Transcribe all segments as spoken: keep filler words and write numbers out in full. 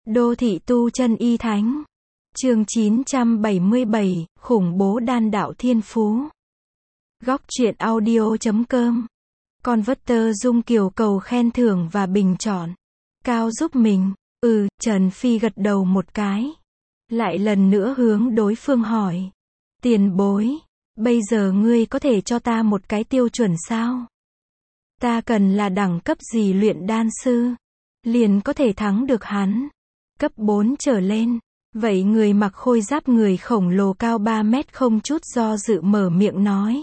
Đô thị tu chân y thánh. Chương chín trăm bảy mươi bảy, khủng bố đan đạo thiên phú. Góc truyện audio chấm com. Converter Dung Kiều cầu khen thưởng và bình chọn. Cao giúp mình. Ừ, Trần Phi gật đầu một cái. Lại lần nữa hướng đối phương hỏi. Tiền bối, bây giờ ngươi có thể cho ta một cái tiêu chuẩn sao? Ta cần là đẳng cấp gì luyện đan sư? Liền có thể thắng được hắn. Cấp bốn trở lên. Vậy người mặc khôi giáp người khổng lồ cao ba mét không chút do dự mở miệng nói.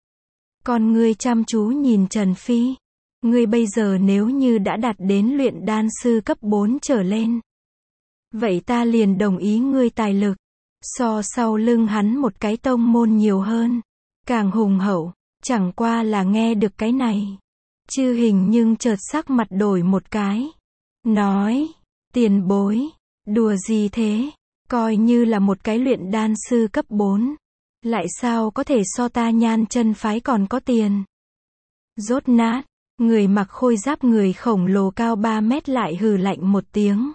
Còn ngươi chăm chú nhìn Trần Phi. Ngươi bây giờ nếu như đã đạt đến luyện đan sư cấp bốn trở lên. Vậy ta liền đồng ý ngươi tài lực. So sau lưng hắn một cái tông môn nhiều hơn. Càng hùng hậu. Chẳng qua là nghe được cái này. Chư Hình nhưng chợt sắc mặt đổi một cái. Nói. Tiền bối. Đùa gì thế? Coi như là một cái luyện đan sư cấp bốn. Lại sao có thể so ta Nhan chân phái còn có tiền? Rốt nát. Người mặc khôi giáp người khổng lồ cao ba mét lại hừ lạnh một tiếng.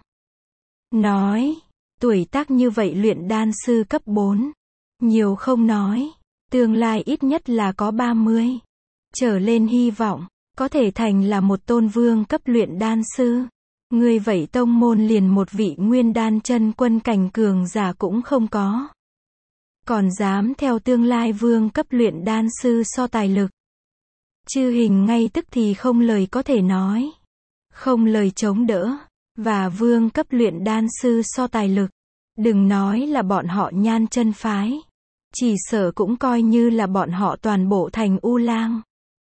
Nói. Tuổi tác như vậy luyện đan sư cấp bốn. Nhiều không nói. Tương lai ít nhất là có ba mươi. Trở lên hy vọng. Có thể thành là một tôn vương cấp luyện đan sư. Người vậy tông môn liền một vị nguyên đan chân quân cảnh cường giả cũng không có. Còn dám theo tương lai vương cấp luyện đan sư so tài lực. Chư Hình ngay tức thì không lời có thể nói. Không lời chống đỡ. Và vương cấp luyện đan sư so tài lực. Đừng nói là bọn họ Nhan chân phái. Chỉ sợ cũng coi như là bọn họ toàn bộ thành U Lang.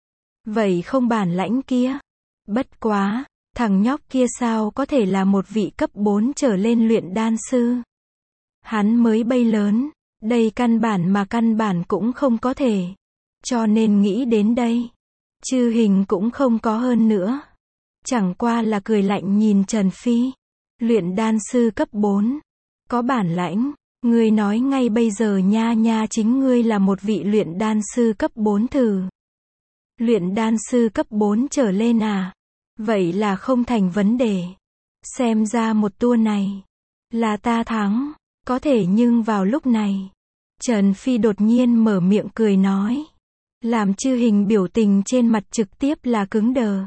Vậy không bản lãnh kia. Bất quá. Thằng nhóc kia sao có thể là một vị cấp bốn trở lên luyện đan sư. Hắn mới bay lớn. Đây căn bản mà căn bản cũng không có thể. Cho nên nghĩ đến đây. Chư Hình cũng không có hơn nữa. Chẳng qua là cười lạnh nhìn Trần Phi. Luyện đan sư cấp bốn. Có bản lãnh. Ngươi nói ngay bây giờ nha nha chính ngươi là một vị luyện đan sư cấp bốn thử. Luyện đan sư cấp bốn trở lên à? Vậy là không thành vấn đề. Xem ra một tour này. Là ta thắng. Có thể nhưng vào lúc này. Trần Phi đột nhiên mở miệng cười nói. Làm Chư Hình biểu tình trên mặt trực tiếp là cứng đờ.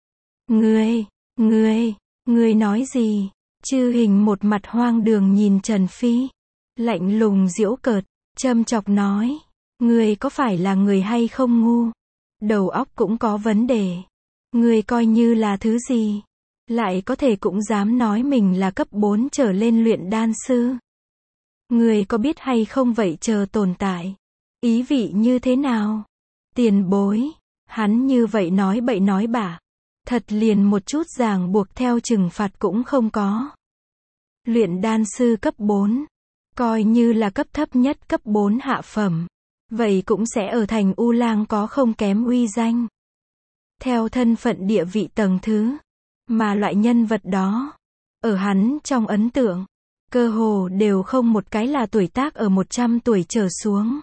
Ngươi, ngươi, ngươi nói gì? Chư Hình một mặt hoang đường nhìn Trần Phi. Lạnh lùng giễu cợt. Châm chọc nói. Ngươi có phải là người hay không ngu? Đầu óc cũng có vấn đề. Ngươi coi như là thứ gì? Lại có thể cũng dám nói mình là cấp bốn trở lên luyện đan sư. Ngươi có biết hay không vậy chờ tồn tại? Ý vị như thế nào? Tiền bối. Hắn như vậy nói bậy nói bạ. Thật liền một chút ràng buộc theo trừng phạt cũng không có. Luyện đan sư cấp bốn. Coi như là cấp thấp nhất cấp bốn hạ phẩm. Vậy cũng sẽ ở thành U Lang có không kém uy danh. Theo thân phận địa vị tầng thứ. Mà loại nhân vật đó. Ở hắn trong ấn tượng. Cơ hồ đều không một cái là tuổi tác ở một trăm tuổi trở xuống.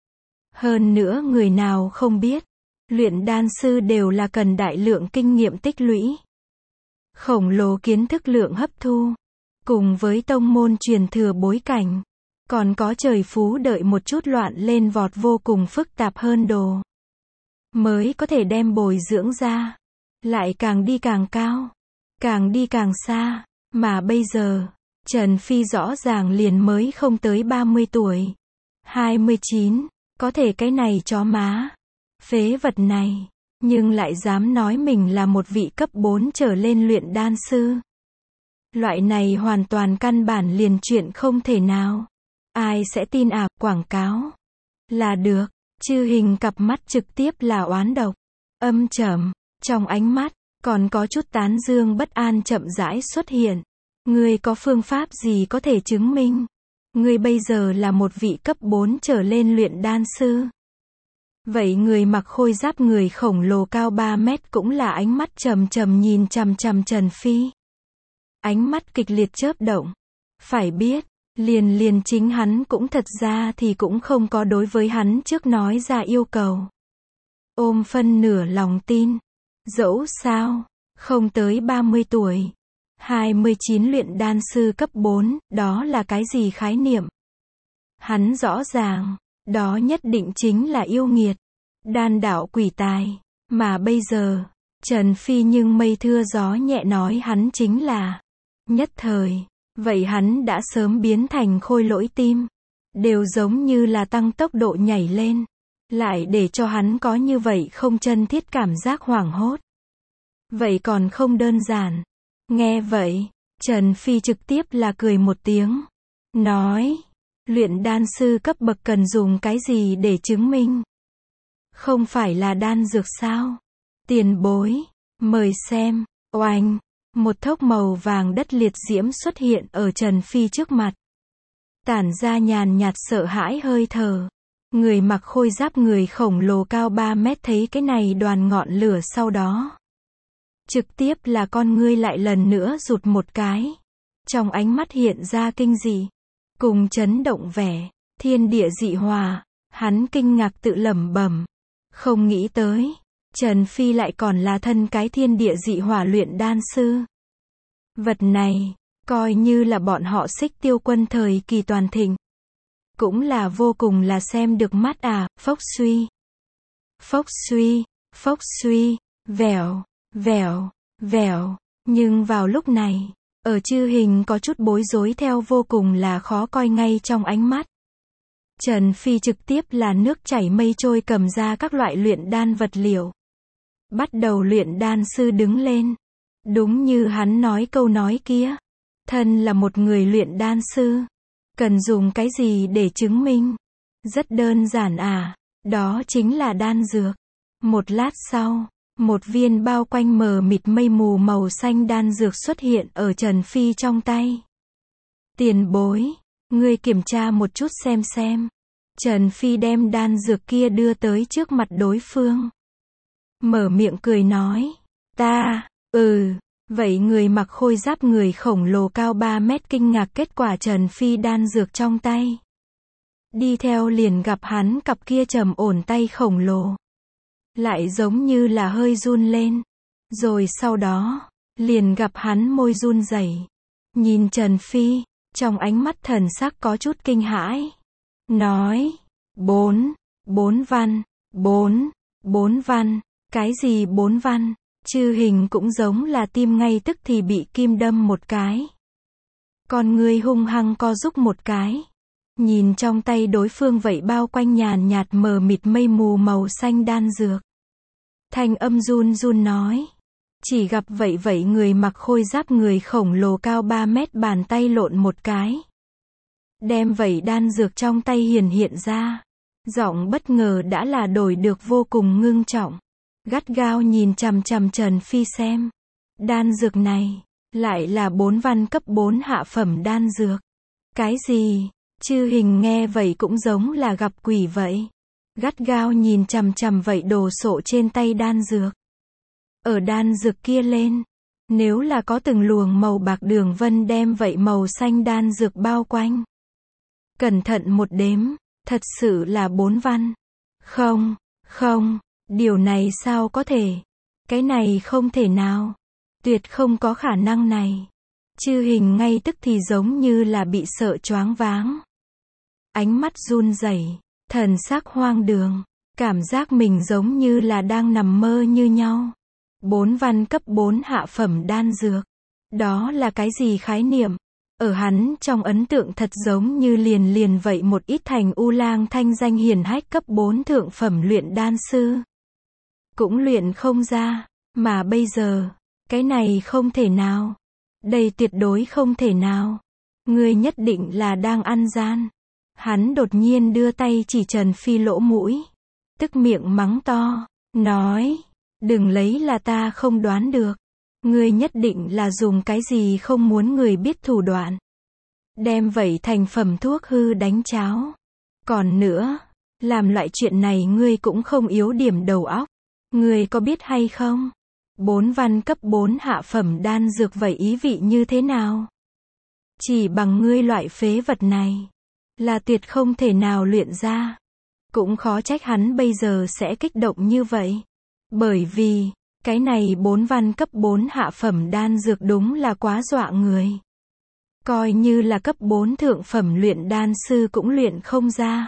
Hơn nữa người nào không biết. Luyện đan sư đều là cần đại lượng kinh nghiệm tích lũy. Khổng lồ kiến thức lượng hấp thu. Cùng với tông môn truyền thừa bối cảnh. Còn có trời phú đợi một chút loạn lên vọt vô cùng phức tạp hơn đồ. Mới có thể đem bồi dưỡng ra. Lại càng đi càng cao. Càng đi càng xa. Mà bây giờ. Trần Phi rõ ràng liền mới không tới ba mươi tuổi. hai mươi chín. Có thể cái này chó má. Phế vật này. Nhưng lại dám nói mình là một vị cấp bốn trở lên luyện đan sư. Loại này hoàn toàn căn bản liền chuyện không thể nào. Ai sẽ tin à, quảng cáo. Là được. Chư Hình cặp mắt trực tiếp là oán độc. Âm trầm. Trong ánh mắt. Còn có chút tán dương bất an chậm rãi xuất hiện. Ngươi có phương pháp gì có thể chứng minh? Ngươi bây giờ là một vị cấp bốn trở lên luyện đan sư. Vậy người mặc khôi giáp người khổng lồ cao ba mét cũng là ánh mắt trầm trầm nhìn chằm chằm Trần Phi. Ánh mắt kịch liệt chớp động. Phải biết, liền liền chính hắn cũng thật ra thì cũng không có đối với hắn trước nói ra yêu cầu. Ôm phân nửa lòng tin. Dẫu sao, không tới ba mươi tuổi. hai mươi chín luyện đan sư cấp bốn, đó là cái gì khái niệm? Hắn rõ ràng, đó nhất định chính là yêu nghiệt, đan đạo quỷ tài, mà bây giờ, Trần Phi nhưng mây thưa gió nhẹ nói hắn chính là nhất thời, vậy hắn đã sớm biến thành khôi lỗi tim, đều giống như là tăng tốc độ nhảy lên, lại để cho hắn có như vậy không chân thiết cảm giác hoảng hốt. Vậy còn không đơn giản. Nghe vậy, Trần Phi trực tiếp là cười một tiếng, nói, luyện đan sư cấp bậc cần dùng cái gì để chứng minh? Không phải là đan dược sao? Tiền bối, mời xem, oanh, một thốc màu vàng đất liệt diễm xuất hiện ở Trần Phi trước mặt. Tản ra nhàn nhạt sợ hãi hơi thở. Người mặc khôi giáp người khổng lồ cao ba mét thấy cái này đoàn ngọn lửa sau đó. Trực tiếp là con ngươi lại lần nữa rụt một cái. Trong ánh mắt hiện ra kinh dị. Cùng chấn động vẻ. Thiên địa dị hòa. Hắn kinh ngạc tự lẩm bẩm. Không nghĩ tới. Trần Phi lại còn là thân cái thiên địa dị hỏa luyện đan sư. Vật này. Coi như là bọn họ Xích Tiêu Quân thời kỳ toàn thịnh. Cũng là vô cùng là xem được mắt à, phốc suy. Phốc suy, phốc suy, vèo, vèo, vèo. Nhưng vào lúc này, ở Chư Hình có chút bối rối theo vô cùng là khó coi ngay trong ánh mắt. Trần Phi trực tiếp là nước chảy mây trôi cầm ra các loại luyện đan vật liệu. Bắt đầu luyện đan sư đứng lên. Đúng như hắn nói câu nói kia. Thân là một người luyện đan sư. Cần dùng cái gì để chứng minh? Rất đơn giản à, đó chính là đan dược. Một lát sau, một viên bao quanh mờ mịt mây mù màu xanh đan dược xuất hiện ở Trần Phi trong tay. Tiền bối, ngươi kiểm tra một chút xem xem. Trần Phi đem đan dược kia đưa tới trước mặt đối phương. Mở miệng cười nói, ta, ừ. Vậy người mặc khôi giáp người khổng lồ cao ba mét kinh ngạc kết quả Trần Phi đan dược trong tay. Đi theo liền gặp hắn cặp kia trầm ổn tay khổng lồ. Lại giống như là hơi run lên. Rồi sau đó, liền gặp hắn môi run rẩy. Nhìn Trần Phi, trong ánh mắt thần sắc có chút kinh hãi. Nói, bốn, bốn văn, bốn, bốn văn, cái gì bốn văn? Chư Hình cũng giống là tim ngay tức thì bị kim đâm một cái. Con ngươi hung hăng co rúm một cái. Nhìn trong tay đối phương vậy bao quanh nhàn nhạt mờ mịt mây mù màu xanh đan dược. Thanh âm run run nói. Chỉ gặp vậy vậy người mặc khôi giáp người khổng lồ cao ba mét bàn tay lộn một cái. Đem vậy đan dược trong tay hiển hiện ra. Giọng bất ngờ đã là đổi được vô cùng ngưng trọng. Gắt gao nhìn chằm chằm Trần Phi xem. Đan dược này, lại là bốn văn cấp bốn hạ phẩm đan dược. Cái gì? Chư Hình nghe vậy cũng giống là gặp quỷ vậy. Gắt gao nhìn chằm chằm vậy đồ sộ trên tay đan dược. Ở đan dược kia lên, nếu là có từng luồng màu bạc đường vân đem vậy màu xanh đan dược bao quanh. Cẩn thận một đếm, thật sự là bốn văn. Không, không. Điều này sao có thể? Cái này không thể nào. Tuyệt không có khả năng này. Chư Hình ngay tức thì giống như là bị sợ choáng váng. Ánh mắt run rẩy, thần sắc hoang đường, cảm giác mình giống như là đang nằm mơ như nhau. Bốn văn cấp bốn hạ phẩm đan dược. Đó là cái gì khái niệm? Ở hắn trong ấn tượng thật giống như liền liền vậy một ít thành U Lang thanh danh hiển hách cấp bốn thượng phẩm luyện đan sư. Cũng luyện không ra, mà bây giờ, cái này không thể nào. Đây tuyệt đối không thể nào. Ngươi nhất định là đang ăn gian. Hắn đột nhiên đưa tay chỉ Trần Phi lỗ mũi. Tức miệng mắng to, nói, đừng lấy là ta không đoán được. Ngươi nhất định là dùng cái gì không muốn người biết thủ đoạn. Đem vậy thành phẩm thuốc hư đánh cháo. Còn nữa, làm loại chuyện này ngươi cũng không yếu điểm đầu óc. Ngươi có biết hay không? Bốn văn cấp bốn hạ phẩm đan dược vậy ý vị như thế nào? Chỉ bằng ngươi loại phế vật này, là tuyệt không thể nào luyện ra. Cũng khó trách hắn bây giờ sẽ kích động như vậy. Bởi vì, Cái này bốn văn cấp bốn hạ phẩm đan dược đúng là quá dọa người. Coi như là cấp bốn thượng phẩm luyện đan sư cũng luyện không ra.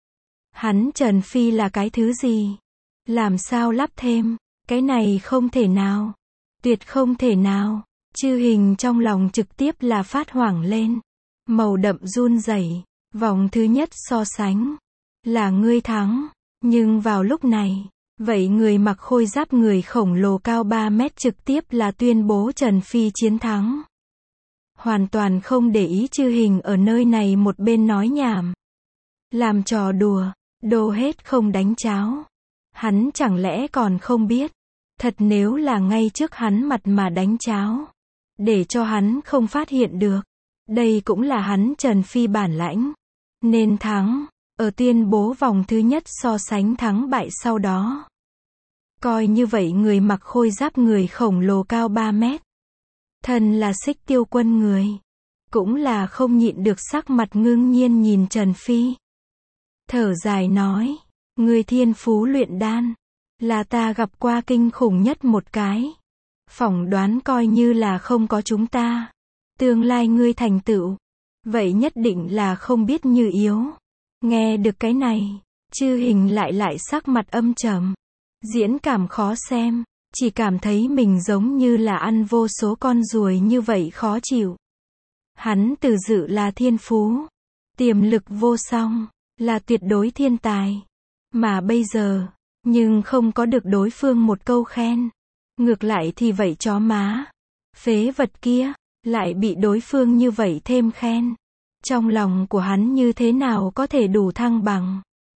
Hắn Trần Phi là cái thứ gì? Làm sao lắp thêm? Cái này không thể nào. Tuyệt không thể nào. Chư Hình trong lòng trực tiếp là phát hoảng lên. Màu đậm run rẩy. Vòng thứ nhất so sánh. Là ngươi thắng. Nhưng vào lúc này, vậy người mặc khôi giáp người khổng lồ cao ba mét trực tiếp là tuyên bố Trần Phi chiến thắng. Hoàn toàn không để ý Chư Hình ở nơi này một bên nói nhảm. Làm trò đùa, đồ hết không đánh cháo. Hắn chẳng lẽ còn không biết. Thật nếu là ngay trước hắn mặt mà đánh cháo. Để cho hắn không phát hiện được. Đây cũng là hắn Trần Phi bản lãnh. Nên thắng. Ở tuyên bố vòng thứ nhất so sánh thắng bại sau đó. Coi như vậy người mặc khôi giáp người khổng lồ cao ba mét. Thân là Xích Tiêu Quân người. Cũng là không nhịn được sắc mặt ngưng nhiên nhìn Trần Phi. Thở dài nói. Người thiên phú luyện đan. Là ta gặp qua kinh khủng nhất một cái. Phỏng đoán coi như là không có chúng ta. Tương lai ngươi thành tựu. Vậy nhất định là không biết như yếu. Nghe được cái này. Chư Hình lại lại sắc mặt âm trầm. Diễn cảm khó xem. Chỉ cảm thấy mình giống như là ăn vô số con ruồi như vậy khó chịu. Hắn từ dự là thiên phú. Tiềm lực vô song. Là tuyệt đối thiên tài. Mà bây giờ. Nhưng không có được đối phương một câu khen. Ngược lại thì vậy chó má. Phế vật kia. Lại bị đối phương như vậy thêm khen. Trong lòng của hắn như thế nào có thể đủ thăng bằng.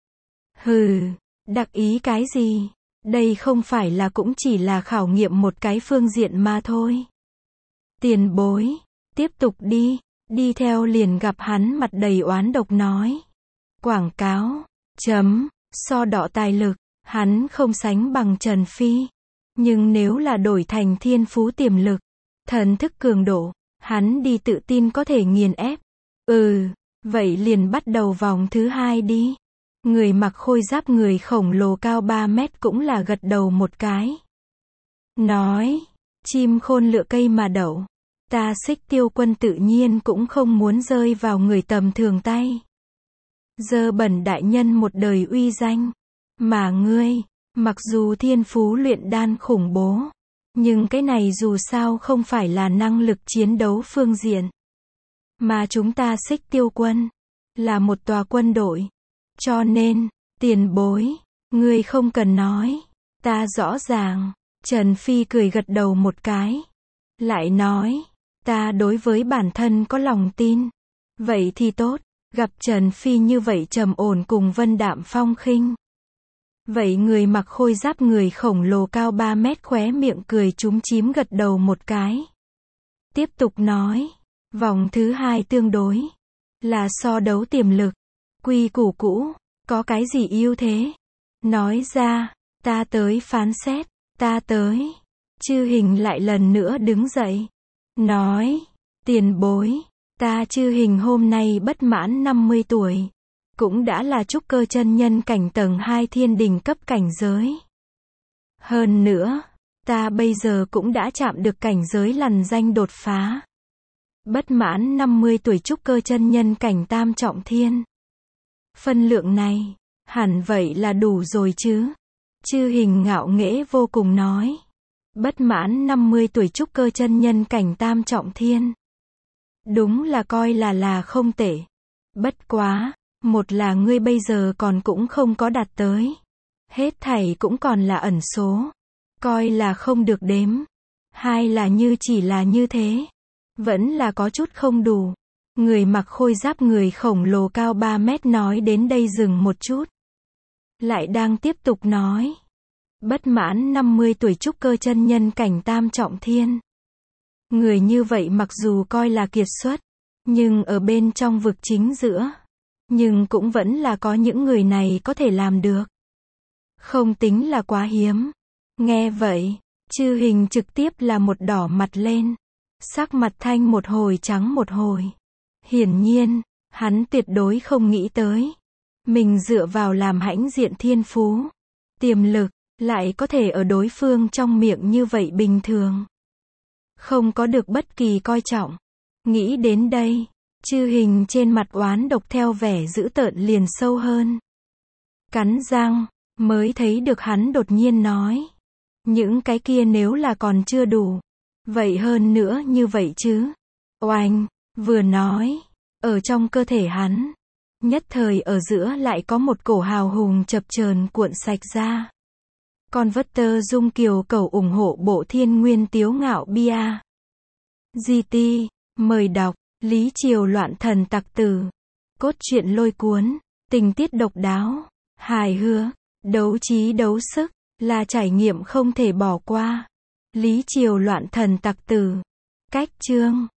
Hừ. Đặc ý cái gì? Đây không phải là cũng chỉ là khảo nghiệm một cái phương diện mà thôi. Tiền bối. Tiếp tục đi. Đi theo liền gặp hắn mặt đầy oán độc nói. Quảng cáo. Chấm. So đọ tài lực. Hắn không sánh bằng Trần Phi. Nhưng nếu là đổi thành thiên phú tiềm lực. Thần thức cường độ. Hắn đi tự tin có thể nghiền ép. Ừ. Vậy liền bắt đầu vòng thứ hai đi. Người mặc khôi giáp người khổng lồ cao ba mét cũng là gật đầu một cái. Nói. Chim khôn lựa cây mà đậu. Ta Xích Tiêu Quân tự nhiên cũng không muốn rơi vào người tầm thường tay. Dơ bẩn đại nhân một đời uy danh. Mà ngươi, mặc dù thiên phú luyện đan khủng bố. Nhưng cái này dù sao không phải là năng lực chiến đấu phương diện. Mà chúng ta Xích Tiêu Quân. Là một tòa quân đội. Cho nên, tiền bối. Ngươi không cần nói. Ta rõ ràng. Trần Phi cười gật đầu một cái. Lại nói. Ta đối với bản thân có lòng tin. Vậy thì tốt. Gặp Trần Phi như vậy trầm ổn cùng vân đạm phong khinh. Vậy người mặc khôi giáp người khổng lồ cao ba mét khóe miệng cười chúm chím gật đầu một cái. Tiếp tục nói. Vòng thứ hai tương đối. Là so đấu tiềm lực. Quy củ cũ. Có cái gì ưu thế? Nói ra. Ta tới phán xét. Ta tới. Chư Hình lại lần nữa đứng dậy. Nói. Tiền bối. Ta Chư Hình hôm nay bất mãn năm mươi tuổi. Cũng đã là trúc cơ chân nhân cảnh tầng hai thiên đỉnh cấp cảnh giới. Hơn nữa. Ta bây giờ cũng đã chạm được cảnh giới lằn danh đột phá. Bất mãn năm mươi tuổi trúc cơ chân nhân cảnh tam trọng thiên. Phân lượng này. Hẳn vậy là đủ rồi chứ. Chư Hình ngạo nghễ vô cùng nói. Bất mãn năm mươi tuổi trúc cơ chân nhân cảnh tam trọng thiên. Đúng là coi là là không tệ. Bất quá. Một là ngươi bây giờ còn cũng không có đạt tới. Hết thảy cũng còn là ẩn số. Coi là không được đếm. Hai là như chỉ là như thế. Vẫn là có chút không đủ. Người mặc khôi giáp người khổng lồ cao ba mét nói đến đây dừng một chút. Lại đang tiếp tục nói. Bất mãn năm mươi tuổi trúc cơ chân nhân cảnh tam trọng thiên. Người như vậy mặc dù coi là kiệt xuất. Nhưng ở bên trong vực chính giữa. Nhưng cũng vẫn là có những người này có thể làm được. Không tính là quá hiếm. Nghe vậy. Chư Hình trực tiếp là một đỏ mặt lên. Sắc mặt thanh một hồi trắng một hồi. Hiển nhiên. Hắn tuyệt đối không nghĩ tới. Mình dựa vào làm hãnh diện thiên phú. Tiềm lực. lại có thể ở đối phương trong miệng như vậy bình thường. Không có được bất kỳ coi trọng. Nghĩ đến đây, Chư Hình trên mặt oán độc theo vẻ dữ tợn liền sâu hơn. Cắn răng, mới thấy được hắn đột nhiên nói. Những cái kia nếu là còn chưa đủ. Vậy hơn nữa như vậy chứ. Oanh, vừa nói, ở trong cơ thể hắn, nhất thời ở giữa lại có một cổ hào hùng chập chờn cuộn sạch ra. Converter Dung Kiều Cầu ủng hộ bộ Thiên Nguyên Tiếu Ngạo Bia. giê tê, mời đọc, Lý Triều Loạn Thần Tặc Tử. Cốt truyện lôi cuốn, tình tiết độc đáo, hài hước, đấu trí đấu sức, là trải nghiệm không thể bỏ qua. Lý Triều Loạn Thần Tặc Tử. Cách chương